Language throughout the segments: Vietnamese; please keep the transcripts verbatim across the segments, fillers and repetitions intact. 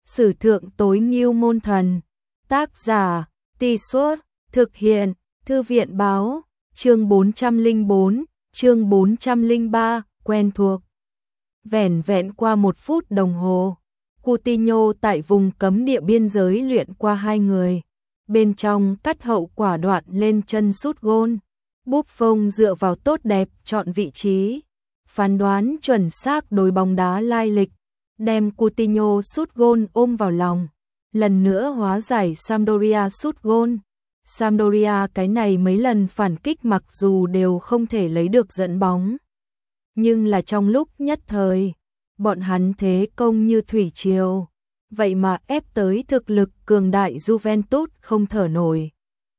Sử thượng tối ngưu môn thần. Tác giả, Tì Suốt, thực hiện, Thư viện báo, chương bốn trăm lẻ bốn, chương bốn trăm lẻ ba, quen thuộc. Vẻn vẹn qua một phút đồng hồ, Coutinho tại vùng cấm địa biên giới luyện qua hai người. Bên trong cắt hậu quả đoạn lên chân sút gôn. Buffon dựa vào tốt đẹp chọn vị trí, phán đoán chuẩn xác đối bóng đá lai lịch, đem Coutinho sút gôn ôm vào lòng. Lần nữa hóa giải Sampdoria sút gôn. Sampdoria cái này mấy lần phản kích mặc dù đều không thể lấy được dẫn bóng, nhưng là trong lúc nhất thời, bọn hắn thế công như thủy triều, vậy mà ép tới thực lực cường đại Juventus không thở nổi.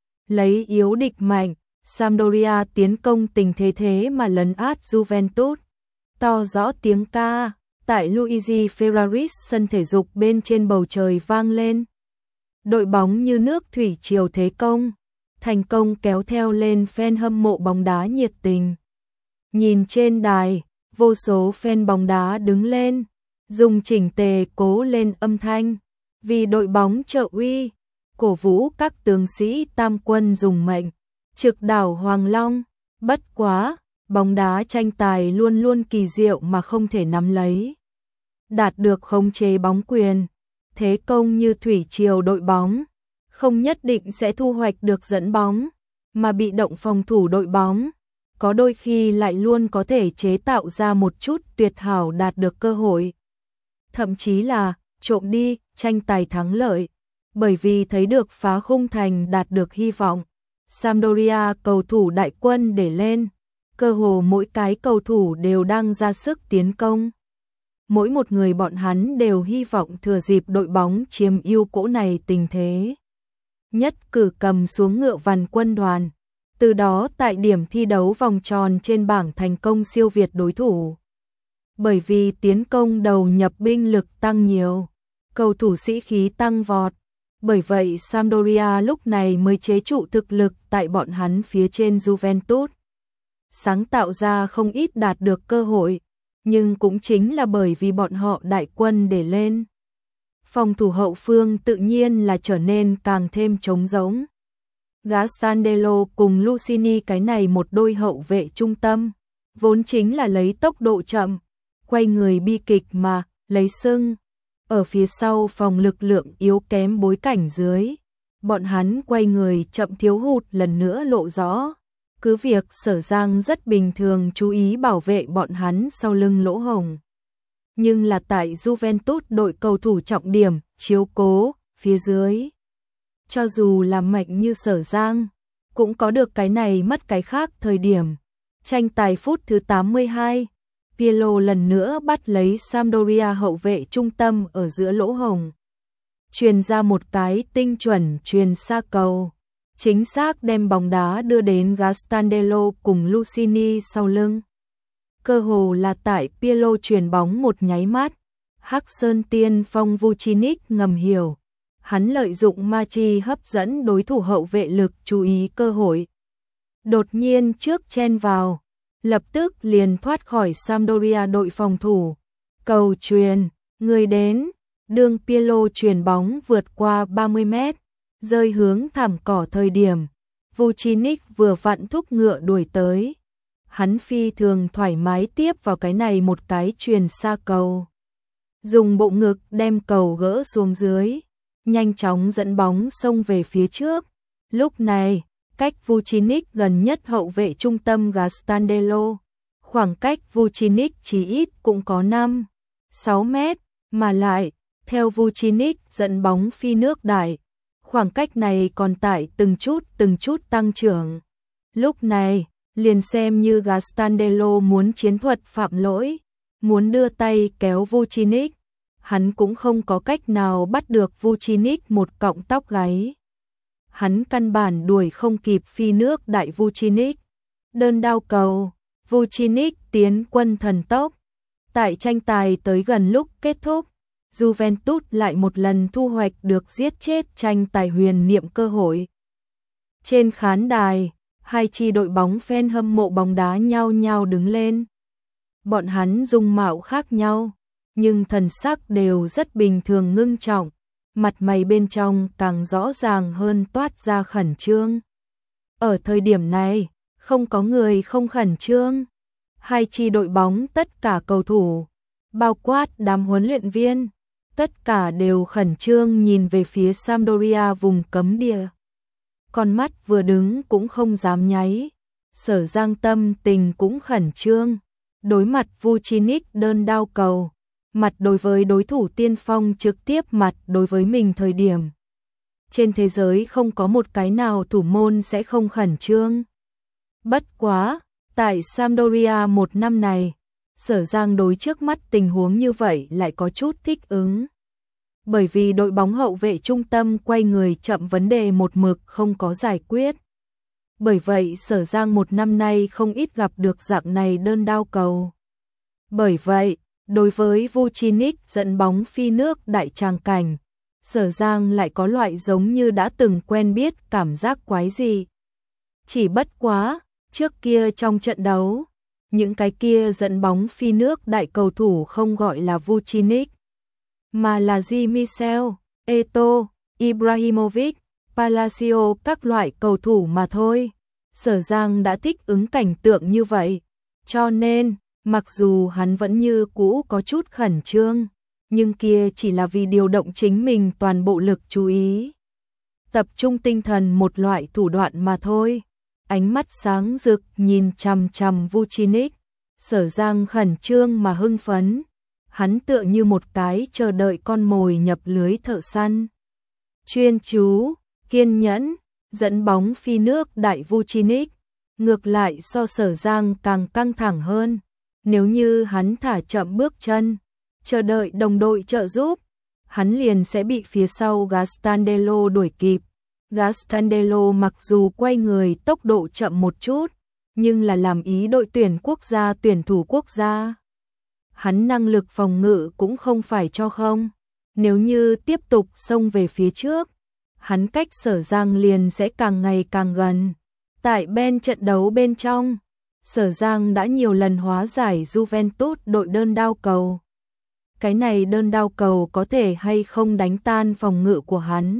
Lấy yếu địch mạnh, Sampdoria tiến công tình thế thế mà lấn át Juventus. To rõ tiếng ca tại Luigi Ferraris sân thể dục bên trên bầu trời vang lên. Đội bóng như nước thủy triều thế công, thành công kéo theo lên fan hâm mộ bóng đá nhiệt tình. Nhìn trên đài, vô số fan bóng đá đứng lên, dùng chỉnh tề cố lên âm thanh, vì đội bóng trợ uy, cổ vũ các tướng sĩ tam quân dùng mệnh, trực đảo Hoàng Long. Bất quá, bóng đá tranh tài luôn luôn kỳ diệu mà không thể nắm lấy. Đạt được khống chế bóng quyền, thế công như thủy triều đội bóng, không nhất định sẽ thu hoạch được dẫn bóng, mà bị động phòng thủ đội bóng, có đôi khi lại luôn có thể chế tạo ra một chút tuyệt hảo đạt được cơ hội. Thậm chí là trộm đi, tranh tài thắng lợi, bởi vì thấy được phá khung thành đạt được hy vọng. Sampdoria cầu thủ đại quân để lên, cơ hồ mỗi cái cầu thủ đều đang ra sức tiến công. Mỗi một người bọn hắn đều hy vọng thừa dịp đội bóng chiếm ưu cỗ này tình thế, nhất cử cầm xuống ngựa vằn quân đoàn, từ đó tại điểm thi đấu vòng tròn trên bảng thành công siêu việt đối thủ. Bởi vì tiến công đầu nhập binh lực tăng nhiều, cầu thủ sĩ khí tăng vọt, bởi vậy Sampdoria lúc này mới chế trụ thực lực tại bọn hắn phía trên Juventus, sáng tạo ra không ít đạt được cơ hội, nhưng cũng chính là bởi vì bọn họ đại quân để lên, phòng thủ hậu phương tự nhiên là trở nên càng thêm trống rỗng. Gastandello cùng Lucini cái này một đôi hậu vệ trung tâm, vốn chính là lấy tốc độ chậm, quay người bi kịch mà lấy sưng. Ở phía sau phòng lực lượng yếu kém bối cảnh dưới, bọn hắn quay người chậm thiếu hụt lần nữa lộ rõ. Cứ việc Sở Giang rất bình thường chú ý bảo vệ bọn hắn sau lưng lỗ hổng, nhưng là tại Juventus đội cầu thủ trọng điểm, chiếu cố, phía dưới. Cho dù là mạnh như Sở Giang, cũng có được cái này mất cái khác thời điểm. Tranh tài phút thứ tám mươi hai, Pirlo lần nữa bắt lấy Sampdoria hậu vệ trung tâm ở giữa lỗ hổng. Truyền ra một cái tinh chuẩn truyền xa cầu, chính xác đem bóng đá đưa đến Gastandello cùng Lucini sau lưng. Cơ hồ là tại Pirlo truyền bóng một nháy mắt, Hắc Sơn tiên phong Vucinic ngầm hiểu. Hắn lợi dụng Machi hấp dẫn đối thủ hậu vệ lực chú ý cơ hội. Đột nhiên trước chen vào, lập tức liền thoát khỏi Sampdoria đội phòng thủ. Cầu truyền, người đến, đường Pirlo truyền bóng vượt qua ba mươi mét, rơi hướng thảm cỏ thời điểm. Vucinic vừa vặn thúc ngựa đuổi tới. Hắn phi thường thoải mái tiếp vào cái này một cái truyền xa cầu. Dùng bộ ngực đem cầu gỡ xuống dưới, nhanh chóng dẫn bóng xông về phía trước. Lúc này, cách Vucinic gần nhất hậu vệ trung tâm Gastandello, khoảng cách Vucinic chỉ ít cũng có năm, sáu mét, mà lại, theo Vucinic dẫn bóng phi nước đại, khoảng cách này còn tại từng chút từng chút tăng trưởng. Lúc này, liền xem như Gastandello muốn chiến thuật phạm lỗi, muốn đưa tay kéo Vucinic, hắn cũng không có cách nào bắt được Vucinic một cọng tóc gáy. Hắn căn bản đuổi không kịp phi nước đại Vucinic. Đơn đao cầu, Vucinic tiến quân thần tốc. Tại tranh tài tới gần lúc kết thúc, Juventus lại một lần thu hoạch được giết chết tranh tài huyền niệm cơ hội. Trên khán đài, hai chi đội bóng fan hâm mộ bóng đá nhao nhao đứng lên. Bọn hắn dung mạo khác nhau, nhưng thần sắc đều rất bình thường ngưng trọng, mặt mày bên trong càng rõ ràng hơn toát ra khẩn trương. Ở thời điểm này, không có người không khẩn trương. Hai chi đội bóng tất cả cầu thủ, bao quát đám huấn luyện viên, tất cả đều khẩn trương nhìn về phía Sampdoria vùng cấm địa. Con mắt vừa đứng cũng không dám nháy. Sở Giang tâm tình cũng khẩn trương. Đối mặt Vucinic đơn đao cầu, mặt đối với đối thủ tiên phong trực tiếp mặt đối với mình thời điểm. Trên thế giới không có một cái nào thủ môn sẽ không khẩn trương. Bất quá, tại Sampdoria một năm này, Sở Giang đối trước mắt tình huống như vậy lại có chút thích ứng. Bởi vì đội bóng hậu vệ trung tâm quay người chậm vấn đề một mực không có giải quyết. Bởi vậy Sở Giang một năm nay không ít gặp được dạng này đơn đao cầu. Bởi vậy, đối với Vucinic dẫn bóng phi nước đại tràng cảnh, Sở Giang lại có loại giống như đã từng quen biết cảm giác quái gì. Chỉ bất quá, trước kia trong trận đấu, những cái kia dẫn bóng phi nước đại cầu thủ không gọi là Vucinic, mà là Jean-Michel, Eto'o, Ibrahimovic, Palacio các loại cầu thủ mà thôi. Sở Giang đã thích ứng cảnh tượng như vậy, cho nên, mặc dù hắn vẫn như cũ có chút khẩn trương, nhưng kia chỉ là vì điều động chính mình toàn bộ lực chú ý. Tập trung tinh thần một loại thủ đoạn mà thôi. Ánh mắt sáng rực nhìn chằm chằm Vucinic, Sở Giang khẩn trương mà hưng phấn. Hắn tựa như một cái chờ đợi con mồi nhập lưới thợ săn. Chuyên chú, kiên nhẫn, dẫn bóng phi nước đại Vucinic, ngược lại so Sở Giang càng căng thẳng hơn. Nếu như hắn thả chậm bước chân, chờ đợi đồng đội trợ giúp, hắn liền sẽ bị phía sau Gastandello đuổi kịp. Gastandello mặc dù quay người tốc độ chậm một chút, nhưng là làm ý đội tuyển quốc gia tuyển thủ quốc gia. Hắn năng lực phòng ngự cũng không phải cho không. Nếu như tiếp tục xông về phía trước, hắn cách Sở Giang liền sẽ càng ngày càng gần. Tại bên trận đấu bên trong, Sở Giang đã nhiều lần hóa giải Juventus đội đơn đao cầu. Cái này đơn đao cầu có thể hay không đánh tan phòng ngự của hắn?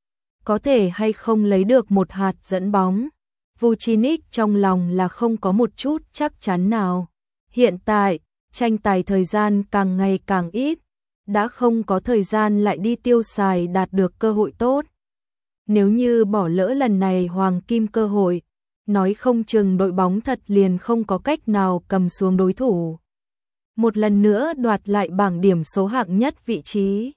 Có thể hay không lấy được một hạt dẫn bóng? Vucinic trong lòng là không có một chút chắc chắn nào. Hiện tại, tranh tài thời gian càng ngày càng ít, đã không có thời gian lại đi tiêu xài đạt được cơ hội tốt. Nếu như bỏ lỡ lần này hoàng kim cơ hội, nói không chừng đội bóng thật liền không có cách nào cầm xuống đối thủ. Một lần nữa đoạt lại bảng điểm số hạng nhất vị trí.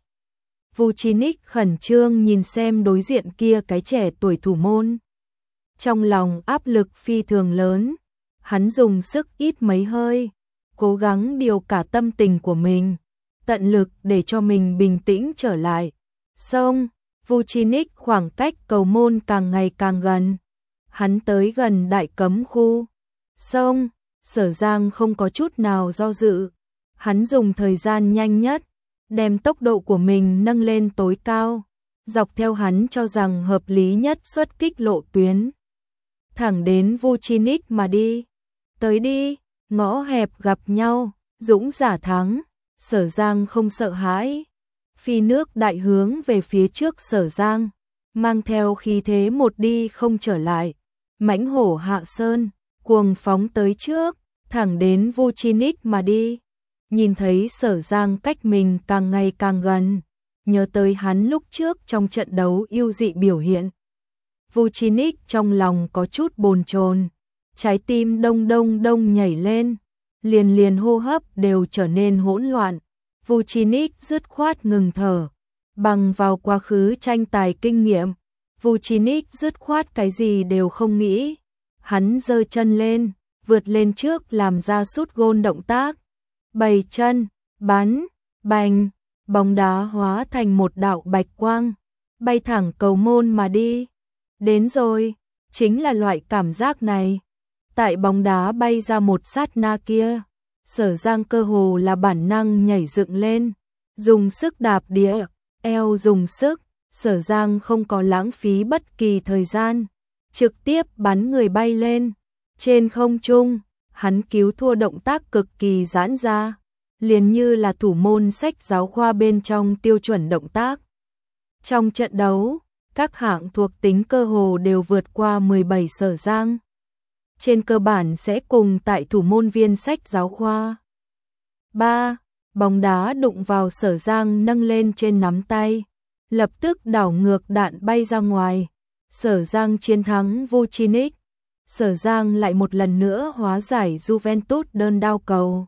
Vucinic khẩn trương nhìn xem đối diện kia cái trẻ tuổi thủ môn. Trong lòng áp lực phi thường lớn, hắn dùng sức ít mấy hơi, cố gắng điều cả tâm tình của mình, tận lực để cho mình bình tĩnh trở lại. Xong, Vucinic khoảng cách cầu môn càng ngày càng gần. Hắn tới gần đại cấm khu. Xong, Sở Giang không có chút nào do dự. Hắn dùng thời gian nhanh nhất, đem tốc độ của mình nâng lên tối cao, dọc theo hắn cho rằng hợp lý nhất xuất kích lộ tuyến. Thẳng đến Vucinic mà đi. Tới đi, ngõ hẹp gặp nhau, dũng giả thắng. Sở Giang không sợ hãi. Phi nước đại hướng về phía trước Sở Giang, mang theo khí thế một đi không trở lại. Mãnh hổ hạ sơn, cuồng phóng tới trước, thẳng đến Vucinic mà đi. Nhìn thấy Sở Giang cách mình càng ngày càng gần, nhớ tới hắn lúc trước trong trận đấu yêu dị biểu hiện. Vucinic trong lòng có chút bồn chồn, trái tim đông đông đông nhảy lên, liền liền hô hấp đều trở nên hỗn loạn. Vucinic dứt khoát ngừng thở, bằng vào quá khứ tranh tài kinh nghiệm, Vucinic dứt khoát cái gì đều không nghĩ. Hắn giơ chân lên, vượt lên trước làm ra sút gôn động tác. Bày chân, bắn, bành, bóng đá hóa thành một đạo bạch quang, bay thẳng cầu môn mà đi. Đến rồi, chính là loại cảm giác này. Tại bóng đá bay ra một sát na kia, Sở Giang cơ hồ là bản năng nhảy dựng lên, dùng sức đạp đĩa, eo dùng sức. Sở Giang không có lãng phí bất kỳ thời gian, trực tiếp bắn người bay lên. Trên không trung, hắn cứu thua động tác cực kỳ giãn ra, liền như là thủ môn sách giáo khoa bên trong tiêu chuẩn động tác. Trong trận đấu, các hạng thuộc tính cơ hồ đều vượt qua mười bảy Sở Giang. Trên cơ bản sẽ cùng tại thủ môn viên sách giáo khoa. ba. Bóng đá đụng vào Sở Giang nâng lên trên nắm tay, lập tức đảo ngược đạn bay ra ngoài. Sở Giang chiến thắng Vucinic. Sở Giang lại một lần nữa hóa giải Juventus đơn đao cầu.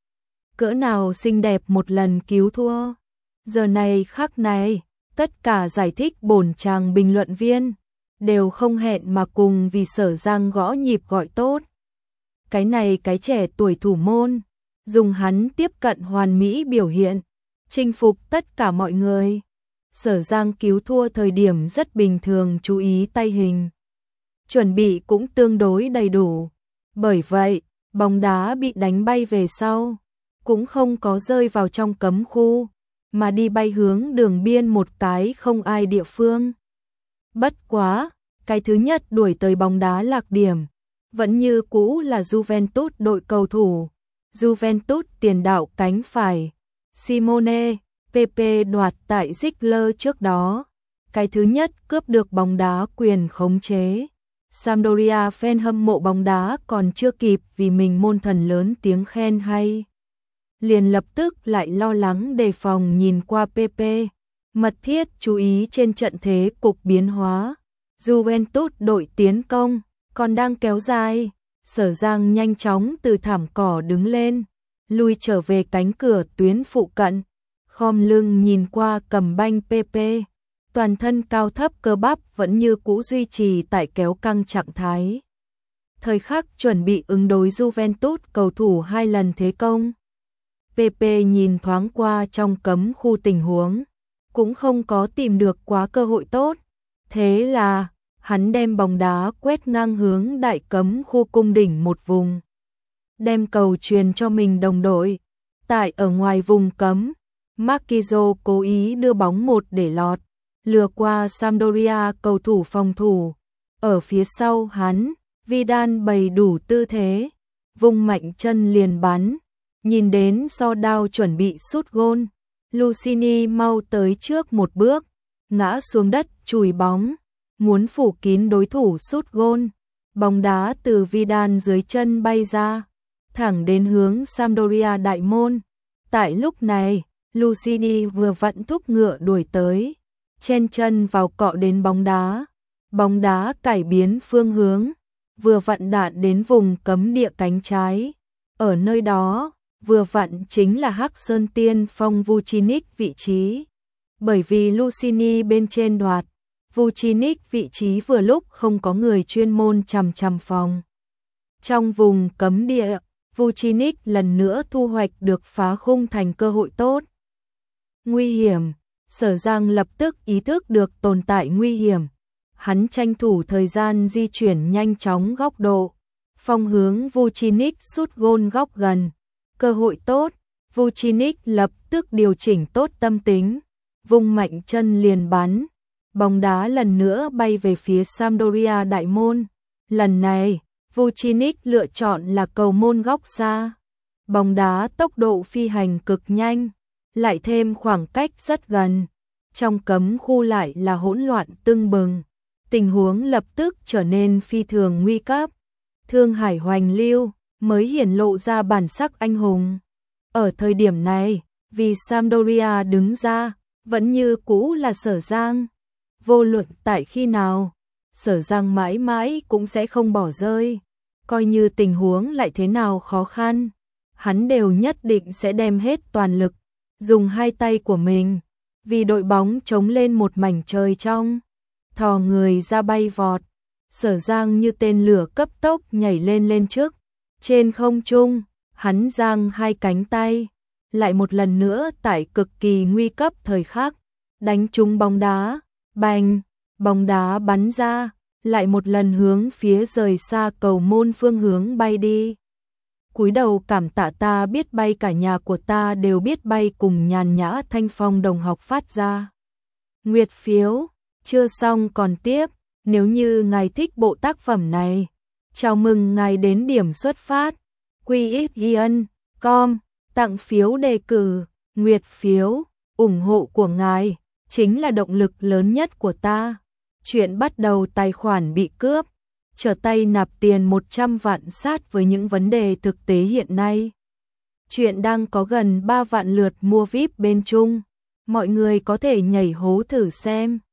Cỡ nào xinh đẹp một lần cứu thua. Giờ này khắc này, tất cả giải thích bổn chàng bình luận viên đều không hẹn mà cùng vì Sở Giang gõ nhịp gọi tốt. Cái này cái trẻ tuổi thủ môn, dùng hắn tiếp cận hoàn mỹ biểu hiện, chinh phục tất cả mọi người. Sở Giang cứu thua thời điểm rất bình thường, chú ý tay hình. Chuẩn bị cũng tương đối đầy đủ. Bởi vậy, bóng đá bị đánh bay về sau, cũng không có rơi vào trong cấm khu, mà đi bay hướng đường biên một cái không ai địa phương. Bất quá, cái thứ nhất đuổi tới bóng đá lạc điểm, vẫn như cũ là Juventus đội cầu thủ. Juventus tiền đạo cánh phải, Simone, Pepe đoạt tại Ziegler trước đó. Cái thứ nhất cướp được bóng đá quyền khống chế. Sampdoria fan hâm mộ bóng đá còn chưa kịp vì mình môn thần lớn tiếng khen hay, liền lập tức lại lo lắng đề phòng nhìn qua Pepe, mật thiết chú ý trên trận thế cục biến hóa. Juventus đội tiến công còn đang kéo dài, Sở Giang nhanh chóng từ thảm cỏ đứng lên, lui trở về cánh cửa tuyến phụ cận, khom lưng nhìn qua cầm banh Pepe, toàn thân cao thấp cơ bắp vẫn như cũ duy trì tại kéo căng trạng thái. Thời khắc chuẩn bị ứng đối Juventus cầu thủ hai lần thế công. Pepe nhìn thoáng qua trong cấm khu tình huống, cũng không có tìm được quá cơ hội tốt. Thế là, hắn đem bóng đá quét ngang hướng đại cấm khu cung đỉnh một vùng. Đem cầu truyền cho mình đồng đội. Tại ở ngoài vùng cấm, Marquinhos cố ý đưa bóng một để lọt, lừa qua Sampdoria cầu thủ phòng thủ. Ở phía sau hắn, Vidal bày đủ tư thế, vung mạnh chân liền bắn. Nhìn đến so đao chuẩn bị sút gôn, Lucini mau tới trước một bước, ngã xuống đất chùi bóng, muốn phủ kín đối thủ sút gôn. Bóng đá từ Vidal dưới chân bay ra, thẳng đến hướng Sampdoria đại môn. Tại lúc này, Lucini vừa vặn thúc ngựa đuổi tới, chen chân vào cọ đến bóng đá. Bóng đá cải biến phương hướng, vừa vặn đạn đến vùng cấm địa cánh trái. Ở nơi đó, vừa vặn chính là Hắc Sơn Tiên Phong Vucinic vị trí. Bởi vì Lucini bên trên đoạt, Vucinic vị trí vừa lúc không có người chuyên môn chằm chằm phòng. Trong vùng cấm địa, Vucinic lần nữa thu hoạch được phá khung thành cơ hội tốt. Nguy hiểm, Sở Giang lập tức ý thức được tồn tại nguy hiểm. Hắn tranh thủ thời gian di chuyển nhanh chóng góc độ, phong hướng Vucinic sút gôn góc gần. Cơ hội tốt, Vucinic lập tức điều chỉnh tốt tâm tính, vung mạnh chân liền bắn. Bóng đá lần nữa bay về phía Sampdoria đại môn. Lần này, Vucinic lựa chọn là cầu môn góc xa. Bóng đá tốc độ phi hành cực nhanh, lại thêm khoảng cách rất gần. Trong cấm khu lại là hỗn loạn tưng bừng. Tình huống lập tức trở nên phi thường nguy cấp. Thương Hải hoành lưu mới hiển lộ ra bản sắc anh hùng. Ở thời điểm này, vì Sampdoria đứng ra, vẫn như cũ là Sở Giang. Vô luận tại khi nào, Sở Giang mãi mãi cũng sẽ không bỏ rơi. Coi như tình huống lại thế nào khó khăn, hắn đều nhất định sẽ đem hết toàn lực, dùng hai tay của mình, vì đội bóng chống lên một mảnh trời trong. Thò người ra bay vọt, Sở Giang như tên lửa cấp tốc nhảy lên lên trước. Trên không trung, hắn giang hai cánh tay, lại một lần nữa tại cực kỳ nguy cấp thời khắc, đánh trúng bóng đá, bành, bóng đá bắn ra, lại một lần hướng phía rời xa cầu môn phương hướng bay đi. Cúi đầu cảm tạ ta biết bay, cả nhà của ta đều biết bay, cùng nhàn nhã thanh phong đồng học phát ra. Nguyệt phiếu, chưa xong còn tiếp, nếu như ngài thích bộ tác phẩm này, chào mừng ngài đến điểm xuất phát, quy ích i en chấm com. Tặng phiếu đề cử, nguyệt phiếu, ủng hộ của ngài chính là động lực lớn nhất của ta. Chuyện bắt đầu tài khoản bị cướp, trở tay nạp tiền một trăm vạn sát với những vấn đề thực tế hiện nay. Chuyện đang có gần ba vạn lượt mua vi ai pi bên Trung. Mọi người có thể nhảy hố thử xem.